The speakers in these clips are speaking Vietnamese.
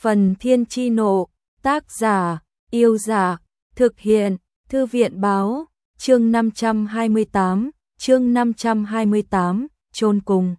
Phần Thiên Chi Nộ, tác giả, Yêu Giả, thực hiện, Thư viện Báo, chương 528, chôn cùng.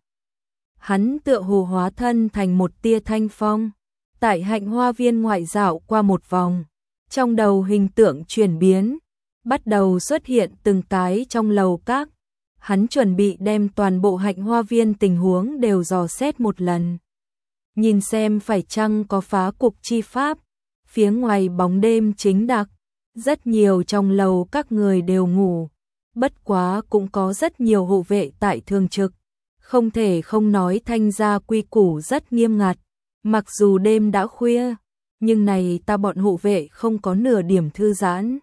Hắn tựa hồ hóa thân thành một tia thanh phong, tại Hạnh Hoa Viên ngoại dạo qua một vòng, trong đầu hình tượng chuyển biến, bắt đầu xuất hiện từng cái trong lầu các. Hắn chuẩn bị đem toàn bộ Hạnh Hoa Viên tình huống đều dò xét một lần, nhìn xem phải chăng có phá cục chi pháp. Phía ngoài bóng đêm chính đặc, rất nhiều trong lầu các người đều ngủ, bất quá cũng có rất nhiều hộ vệ tại thường trực. Không thể không nói Thanh gia quy củ rất nghiêm ngặt, mặc dù đêm đã khuya, nhưng này ta bọn hộ vệ không có nửa điểm thư giãn.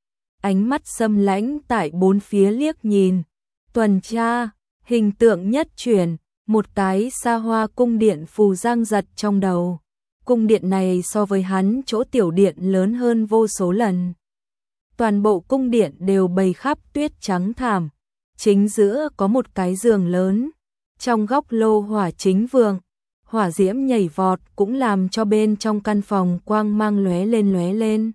Ánh mắt xâm lãnh tại bốn phía liếc nhìn, tuần tra, hình tượng nhất chuyển, một cái xa hoa cung điện phù giang giật trong đầu. Cung điện này so với hắn chỗ tiểu điện lớn hơn vô số lần. Toàn bộ cung điện đều bày khắp tuyết trắng thảm, chính giữa có một cái giường lớn, trong góc lô hỏa chính vượng, hỏa diễm nhảy vọt cũng làm cho bên trong căn phòng quang mang lóe lên.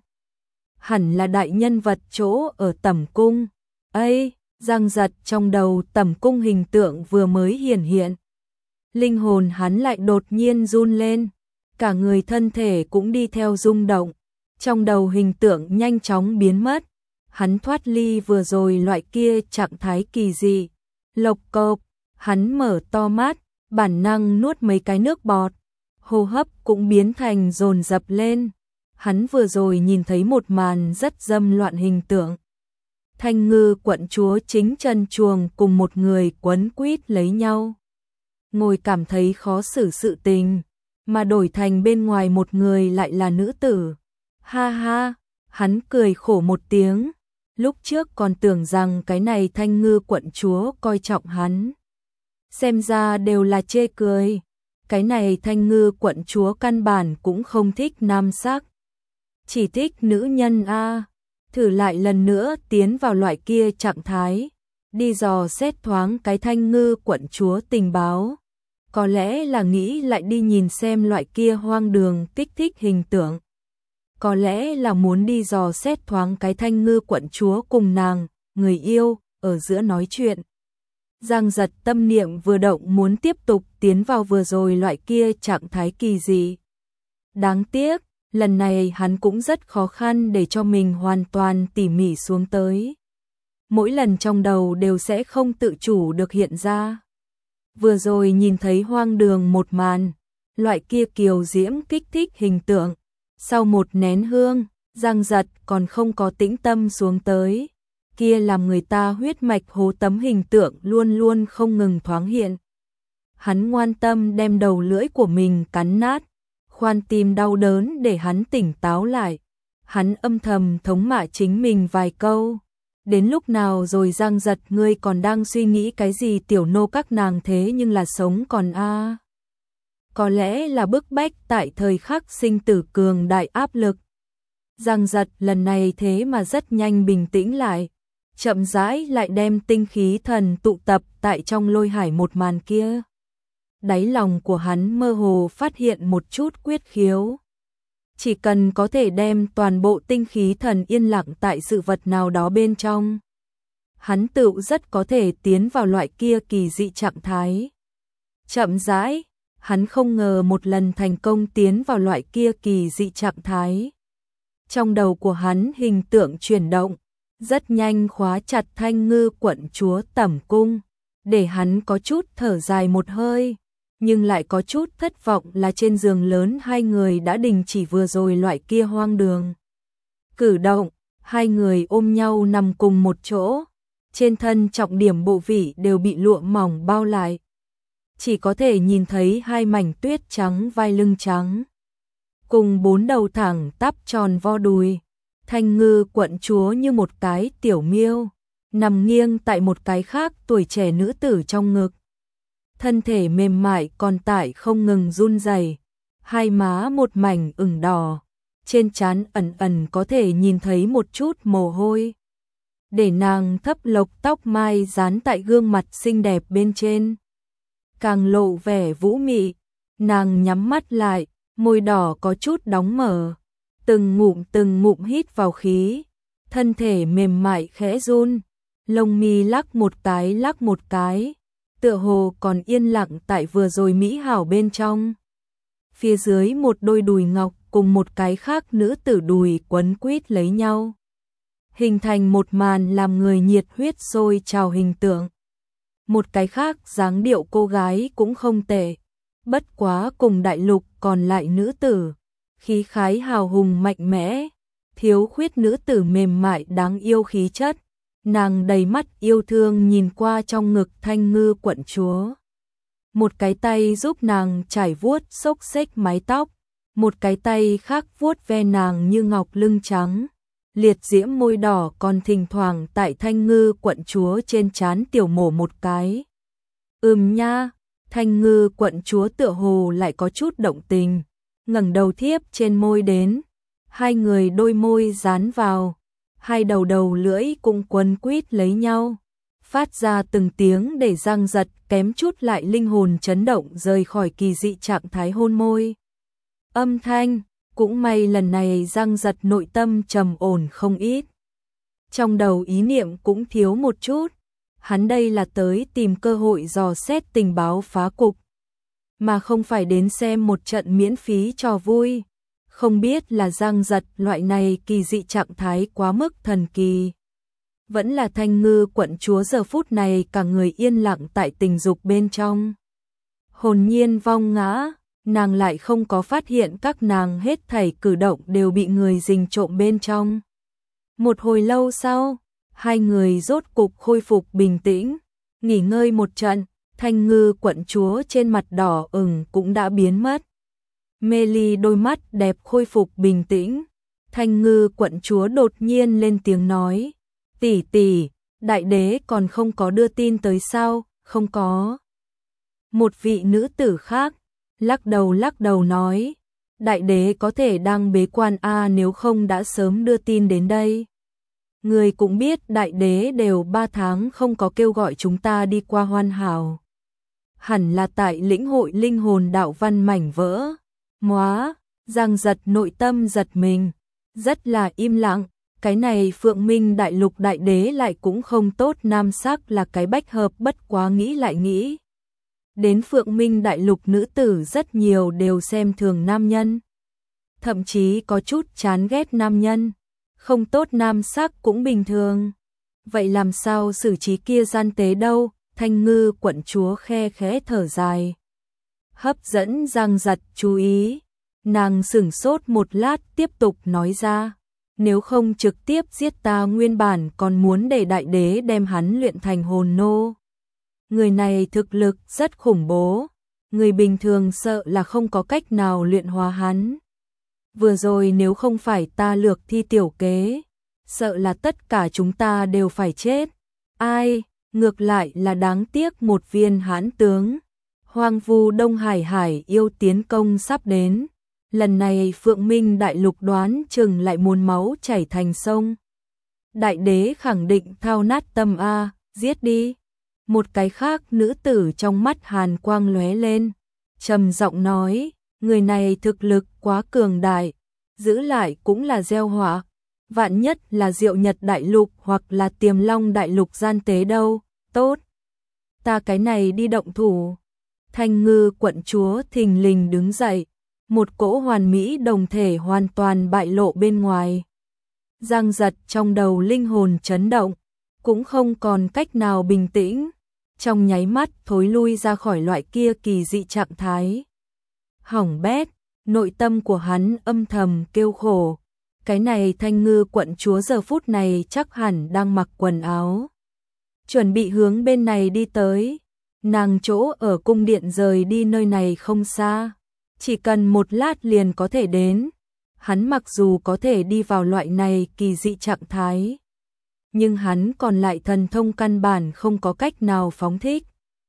Hẳn là đại nhân vật chỗ ở Tẩm cung. Ây, giang giật trong đầu Tẩm cung hình tượng vừa mới hiển hiện. Linh hồn hắn lại đột nhiên run lên, cả người thân thể cũng đi theo rung động, trong đầu hình tượng nhanh chóng biến mất. Hắn thoát ly vừa rồi loại kia trạng thái kỳ dị. Lộc cộc, hắn mở to mắt, bản năng nuốt mấy cái nước bọt, hô hấp cũng biến thành dồn dập lên. Hắn vừa rồi nhìn thấy một màn rất dâm loạn hình tượng. Thanh Ngư quận chúa chính chân chuồng cùng một người quấn quýt lấy nhau, ngồi cảm thấy khó xử sự tình, mà đổi thành bên ngoài một người lại là nữ tử. Ha ha, hắn cười khổ một tiếng, lúc trước còn tưởng rằng cái này Thanh Ngư quận chúa coi trọng hắn. Xem ra đều là chê cười, cái này Thanh Ngư quận chúa căn bản cũng không thích nam sắc, chỉ thích nữ nhân a. Thử lại lần nữa tiến vào loại kia trạng thái, đi dò xét thoáng cái Thanh Ngư quận chúa tình báo. Có lẽ là nghĩ lại đi nhìn xem loại kia hoang đường kích thích hình tượng. Có lẽ là muốn đi dò xét thoáng cái Thanh Ngư quận chúa cùng nàng, người yêu, ở giữa nói chuyện. Giang giật tâm niệm vừa động muốn tiếp tục tiến vào vừa rồi loại kia trạng thái kỳ dị. Đáng tiếc, lần này hắn cũng rất khó khăn để cho mình hoàn toàn tỉ mỉ xuống tới. Mỗi lần trong đầu đều sẽ không tự chủ được hiện ra. Vừa rồi nhìn thấy hoang đường một màn, loại kia kiều diễm kích thích hình tượng. Sau một nén hương, Giang giật còn không có tĩnh tâm xuống tới. Kia làm người ta huyết mạch hố tấm hình tượng luôn luôn không ngừng thoáng hiện. Hắn ngoan tâm đem đầu lưỡi của mình cắn nát, khoan tim đau đớn để hắn tỉnh táo lại. Hắn âm thầm thống mạ chính mình vài câu. Đến lúc nào rồi Giang giật, ngươi còn đang suy nghĩ cái gì tiểu nô các nàng thế nhưng là sống còn a. Có lẽ là bức bách tại thời khắc sinh tử cường đại áp lực. Giang giật lần này thế mà rất nhanh bình tĩnh lại, chậm rãi lại đem tinh khí thần tụ tập tại trong lôi hải một màn kia. Đáy lòng của hắn mơ hồ phát hiện một chút quyết khiếu. Chỉ cần có thể đem toàn bộ tinh khí thần yên lặng tại sự vật nào đó bên trong, hắn tự rất có thể tiến vào loại kia kỳ dị trạng thái. Chậm rãi, hắn không ngờ một lần thành công tiến vào loại kia kỳ dị trạng thái. Trong đầu của hắn hình tượng chuyển động, rất nhanh khóa chặt Thanh Ngư quận chúa Tẩm cung, để hắn có chút thở dài một hơi. Nhưng lại có chút thất vọng là trên giường lớn hai người đã đình chỉ vừa rồi loại kia hoang đường cử động. Hai người ôm nhau nằm cùng một chỗ, trên thân trọng điểm bộ vị đều bị lụa mỏng bao lại, chỉ có thể nhìn thấy hai mảnh tuyết trắng vai lưng trắng, cùng bốn đầu thẳng tắp tròn vo đùi. Thanh Ngư quận chúa như một cái tiểu miêu, nằm nghiêng tại một cái khác tuổi trẻ nữ tử trong ngực. Thân thể mềm mại còn tại không ngừng run rẩy, hai má một mảnh ửng đỏ, trên trán ẩn ẩn có thể nhìn thấy một chút mồ hôi. Để nàng thấp lộc tóc mai dán tại gương mặt xinh đẹp bên trên, càng lộ vẻ vũ mị. Nàng nhắm mắt lại, môi đỏ có chút đóng mở, từng ngụm hít vào khí, thân thể mềm mại khẽ run, lông mi lắc một cái, tựa hồ còn yên lặng tại vừa rồi mỹ hảo bên trong. Phía dưới một đôi đùi ngọc cùng một cái khác nữ tử đùi quấn quýt lấy nhau, hình thành một màn làm người nhiệt huyết sôi trào hình tượng. Một cái khác dáng điệu cô gái cũng không tệ, bất quá cùng đại lục còn lại nữ tử, khí khái hào hùng mạnh mẽ, thiếu khuyết nữ tử mềm mại đáng yêu khí chất. Nàng đầy mắt yêu thương nhìn qua trong ngực Thanh Ngư quận chúa. Một cái tay giúp nàng trải vuốt xốc xếch mái tóc, một cái tay khác vuốt ve nàng như ngọc lưng trắng. Liệt diễm môi đỏ còn thỉnh thoảng tại Thanh Ngư quận chúa trên trán tiểu mổ một cái. Nha, Thanh Ngư quận chúa tựa hồ lại có chút động tình, ngẩng đầu thiếp trên môi đến, hai người đôi môi dán vào, hai đầu lưỡi cũng quấn quýt lấy nhau, phát ra từng tiếng để răng giật kém chút lại linh hồn chấn động rời khỏi kỳ dị trạng thái hôn môi. Âm thanh, cũng may lần này răng giật nội tâm trầm ổn không ít. Trong đầu ý niệm cũng thiếu một chút, hắn đây là tới tìm cơ hội dò xét tình báo phá cục, mà không phải đến xem một trận miễn phí trò vui. Không biết là răng giật loại này kỳ dị trạng thái quá mức thần kỳ, vẫn là Thanh Ngư quận chúa giờ phút này cả người yên lặng tại tình dục bên trong. Hồn nhiên vong ngã, nàng lại không có phát hiện các nàng hết thảy cử động đều bị người rình trộm bên trong. Một hồi lâu sau, hai người rốt cục khôi phục bình tĩnh, nghỉ ngơi một trận, Thanh Ngư quận chúa trên mặt đỏ ửng cũng đã biến mất. Mê ly đôi mắt đẹp khôi phục bình tĩnh, Thanh Ngư quận chúa đột nhiên lên tiếng nói, tỷ tỷ, đại đế còn không có đưa tin tới sao? Không có. Một vị nữ tử khác lắc đầu nói, đại đế có thể đang bế quan nếu không đã sớm đưa tin đến đây. Người cũng biết đại đế đều 3 tháng không có kêu gọi chúng ta đi qua Hoàn Hảo. Hẳn là tại lĩnh hội linh hồn đạo văn mảnh vỡ. Móa, Giang giật nội tâm giật mình, rất là im lặng, cái này Phượng Minh đại lục đại đế lại cũng không tốt, nam sắc là cái bách hợp, bất quá nghĩ lại nghĩ. Đến Phượng Minh đại lục nữ tử rất nhiều đều xem thường nam nhân, thậm chí có chút chán ghét nam nhân, không tốt nam sắc cũng bình thường. Vậy làm sao xử trí kia gian tế đâu? Thanh Ngư quận chúa khe khẽ thở dài, hấp dẫn Giang giật chú ý. Nàng sửng sốt một lát tiếp tục nói ra, nếu không trực tiếp giết ta, nguyên bản còn muốn để đại đế đem hắn luyện thành hồn nô. Người này thực lực rất khủng bố, người bình thường sợ là không có cách nào luyện hóa hắn. Vừa rồi nếu không phải ta lược thi tiểu kế, sợ là tất cả chúng ta đều phải chết. Ai, ngược lại là đáng tiếc một viên hãn tướng. Hoang vu Đông Hải yêu tiến công sắp đến. Lần này Phượng Minh đại lục đoán chừng lại muốn máu chảy thành sông. Đại đế khẳng định thao nát tâm giết đi. Một cái khác nữ tử trong mắt hàn quang lóe lên, trầm giọng nói, người này thực lực quá cường đại, giữ lại cũng là gieo họa, vạn nhất là Diệu Nhật đại lục hoặc là Tiềm Long đại lục gian tế đâu. Tốt, ta cái này đi động thủ. Thanh Ngư quận chúa thình lình đứng dậy, một cỗ hoàn mỹ đồng thể hoàn toàn bại lộ bên ngoài. Giang giật trong đầu linh hồn chấn động, cũng không còn cách nào bình tĩnh, trong nháy mắt thối lui ra khỏi loại kia kỳ dị trạng thái. Hỏng bét, nội tâm của hắn âm thầm kêu khổ, cái này Thanh Ngư quận chúa giờ phút này chắc hẳn đang mặc quần áo, chuẩn bị hướng bên này đi tới. Nàng chỗ ở cung điện rời đi nơi này không xa, chỉ cần một lát liền có thể đến. Hắn mặc dù có thể đi vào loại này kỳ dị trạng thái, nhưng hắn còn lại thần thông căn bản không có cách nào phóng thích.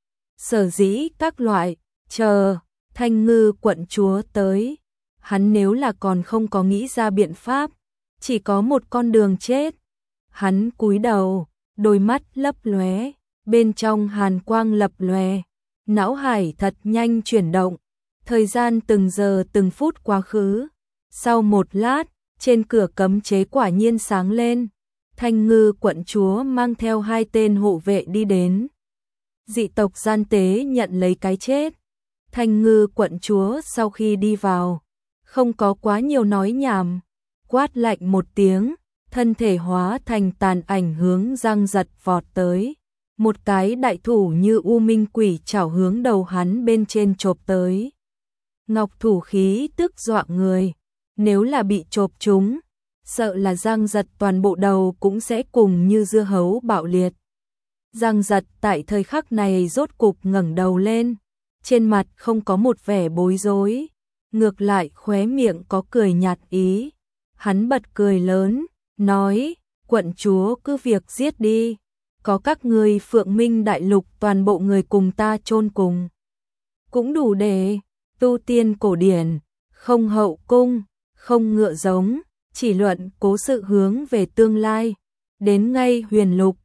Sở dĩ các loại, chờ Thanh Ngư quận chúa tới, hắn nếu là còn không có nghĩ ra biện pháp, chỉ có một con đường chết. Hắn cúi đầu, đôi mắt lấp lóe, bên trong hàn quang lập lòe, não hải thật nhanh chuyển động, Thời gian từng giờ từng phút quá khứ. Sau một lát, trên cửa cấm chế quả nhiên sáng lên. Thanh Ngư quận chúa mang theo 2 tên hộ vệ đi đến. Dị tộc gian tế nhận lấy cái chết. Thanh Ngư quận chúa sau khi đi vào, không có quá nhiều nói nhảm, quát lạnh một tiếng, thân thể hóa thành tàn ảnh hướng Giang Giật vọt tới. Một cái đại thủ như u minh quỷ chảo hướng đầu hắn bên trên chộp tới. Ngọc thủ khí tức dọa người, nếu là bị chộp trúng, sợ là Giang Giật toàn bộ đầu cũng sẽ cùng như dưa hấu bạo liệt. Giang Giật tại thời khắc này rốt cục ngẩng đầu lên, trên mặt không có một vẻ bối rối, ngược lại khóe miệng có cười nhạt ý. Hắn bật cười lớn, nói, quận chúa cứ việc giết đi, có các ngươi Phượng Minh Đại Lục toàn bộ người cùng ta chôn cùng. Cũng đủ để tu tiên cổ điển, không hậu cung, không ngựa giống, chỉ luận cố sự hướng về tương lai, đến ngay Huyền Lục,